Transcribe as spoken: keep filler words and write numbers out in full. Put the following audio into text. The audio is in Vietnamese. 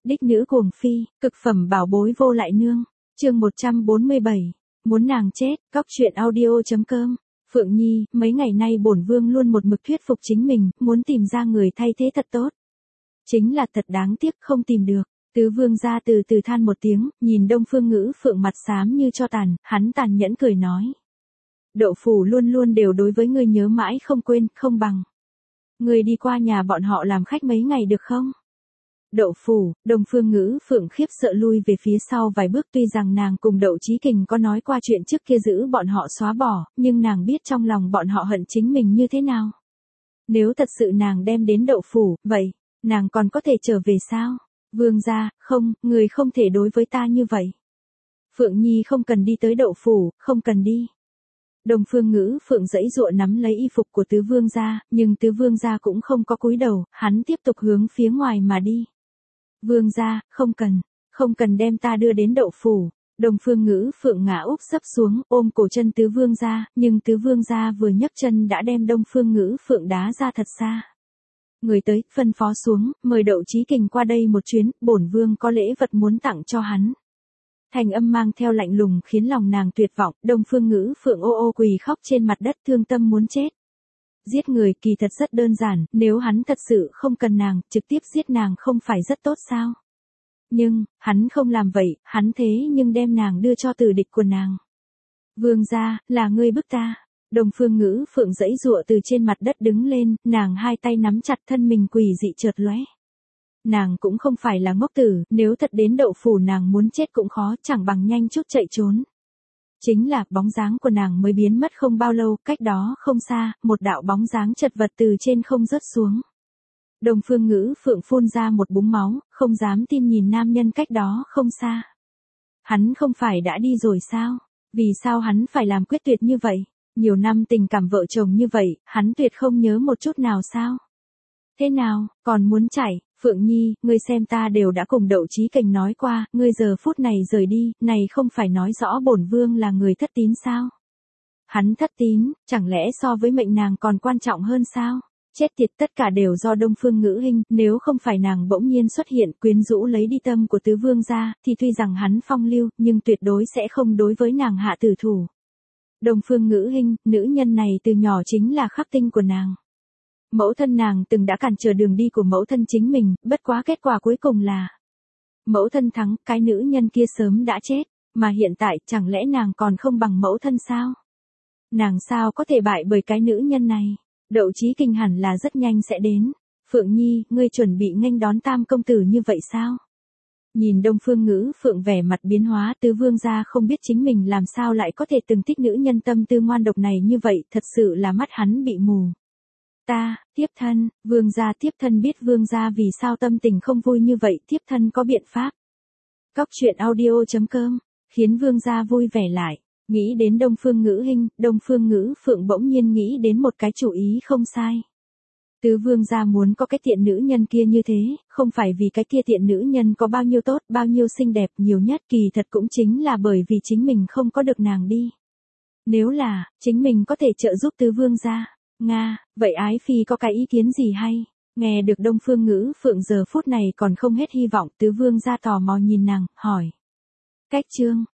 Đích nữ cuồng phi, cực phẩm bảo bối vô lại nương. Chương một trăm bốn mươi bảy. Muốn nàng chết, cóc truyện audio chấm com. Phượng Nhi, mấy ngày nay bổn vương luôn một mực thuyết phục chính mình, muốn tìm ra người thay thế thật tốt. Chính là thật đáng tiếc không tìm được. Tứ vương gia từ từ than một tiếng, nhìn Đông Phương Ngữ Phượng mặt xám như cho tàn, hắn tàn nhẫn cười nói. Đậu phủ luôn luôn đều đối với ngươi nhớ mãi không quên, không bằng. Ngươi đi qua nhà bọn họ làm khách mấy ngày được không? Đậu phủ, Đông Phương Ngữ Phượng khiếp sợ lui về phía sau vài bước, tuy rằng nàng cùng Đậu Chí Kình có nói qua chuyện trước kia giữ bọn họ xóa bỏ, nhưng nàng biết trong lòng bọn họ hận chính mình như thế nào. Nếu thật sự nàng đem đến đậu phủ, vậy, nàng còn có thể trở về sao? Vương gia, không, người không thể đối với ta như vậy. Phượng Nhi không cần đi tới đậu phủ, không cần đi. Đông Phương Ngữ Phượng giãy giụa nắm lấy y phục của tứ vương gia, nhưng tứ vương gia cũng không có cúi đầu, hắn tiếp tục hướng phía ngoài mà đi. Vương gia, không cần, không cần đem ta đưa đến đậu phủ. Đông Phương Ngữ Phượng ngã úp sấp xuống, ôm cổ chân tứ vương gia, nhưng tứ vương gia vừa nhấc chân đã đem Đông Phương Ngữ Phượng đá ra thật xa. Người tới, phân phó xuống, mời Đậu Chí Kình qua đây một chuyến, bổn vương có lễ vật muốn tặng cho hắn. Thành âm mang theo lạnh lùng khiến lòng nàng tuyệt vọng, Đông Phương Ngữ Phượng ô ô quỳ khóc trên mặt đất thương tâm muốn chết. Giết người kỳ thật rất đơn giản, nếu hắn thật sự không cần nàng, trực tiếp giết nàng không phải rất tốt sao? Nhưng, hắn không làm vậy, hắn thế nhưng đem nàng đưa cho tử địch của nàng. Vương gia, là ngươi bức ta. Đông Phương Ngữ Phượng giãy giụa từ trên mặt đất đứng lên, nàng hai tay nắm chặt thân mình quỷ dị chợt lóe. Nàng cũng không phải là ngốc tử, nếu thật đến đậu phủ nàng muốn chết cũng khó, chẳng bằng nhanh chút chạy trốn. Chính là, bóng dáng của nàng mới biến mất không bao lâu, cách đó không xa, một đạo bóng dáng chật vật từ trên không rớt xuống. Đông Phương Ngữ Phượng phun ra một búng máu, không dám tin nhìn nam nhân cách đó không xa. Hắn không phải đã đi rồi sao? Vì sao hắn phải làm quyết tuyệt như vậy? Nhiều năm tình cảm vợ chồng như vậy, hắn tuyệt không nhớ một chút nào sao? Thế nào, còn muốn chạy? Phượng Nhi, ngươi xem ta đều đã cùng Đậu Chí Kình nói qua, ngươi giờ phút này rời đi, này không phải nói rõ bổn vương là người thất tín sao? Hắn thất tín, chẳng lẽ so với mệnh nàng còn quan trọng hơn sao? Chết tiệt, tất cả đều do Đông Phương Ngữ Hinh, nếu không phải nàng bỗng nhiên xuất hiện quyến rũ lấy đi tâm của tứ vương gia, thì tuy rằng hắn phong lưu, nhưng tuyệt đối sẽ không đối với nàng hạ tử thủ. Đông Phương Ngữ Hinh, nữ nhân này từ nhỏ chính là khắc tinh của nàng. Mẫu thân nàng từng đã cản trở đường đi của mẫu thân chính mình, bất quá kết quả cuối cùng là mẫu thân thắng, cái nữ nhân kia sớm đã chết, mà hiện tại chẳng lẽ nàng còn không bằng mẫu thân sao? Nàng sao có thể bại bởi cái nữ nhân này? Đậu Chí Kình hẳn là rất nhanh sẽ đến. Phượng Nhi, ngươi chuẩn bị nghênh đón tam công tử như vậy sao? Nhìn Đông Phương Ngữ Phượng vẻ mặt biến hóa, tứ vương gia không biết chính mình làm sao lại có thể từng thích nữ nhân tâm tư ngoan độc này như vậy, thật sự là mắt hắn bị mù. Ta, tiếp thân, vương gia tiếp thân biết vương gia vì sao tâm tình không vui như vậy, tiếp thân có biện pháp. Cóc truyện audio chấm com, khiến vương gia vui vẻ lại, nghĩ đến Đông Phương Ngữ Hinh, Đông Phương Ngữ Phượng bỗng nhiên nghĩ đến một cái chủ ý không sai. Tứ vương gia muốn có cái tiện nữ nhân kia như thế, không phải vì cái kia tiện nữ nhân có bao nhiêu tốt, bao nhiêu xinh đẹp, nhiều nhất kỳ thật cũng chính là bởi vì chính mình không có được nàng đi. Nếu là, chính mình có thể trợ giúp tứ vương gia. Nga, vậy ái phi có cái ý kiến gì hay? Nghe được Đông Phương Ngữ Phượng giờ phút này còn không hết hy vọng, tứ vương gia tò mò nhìn nàng, hỏi. Cách chương,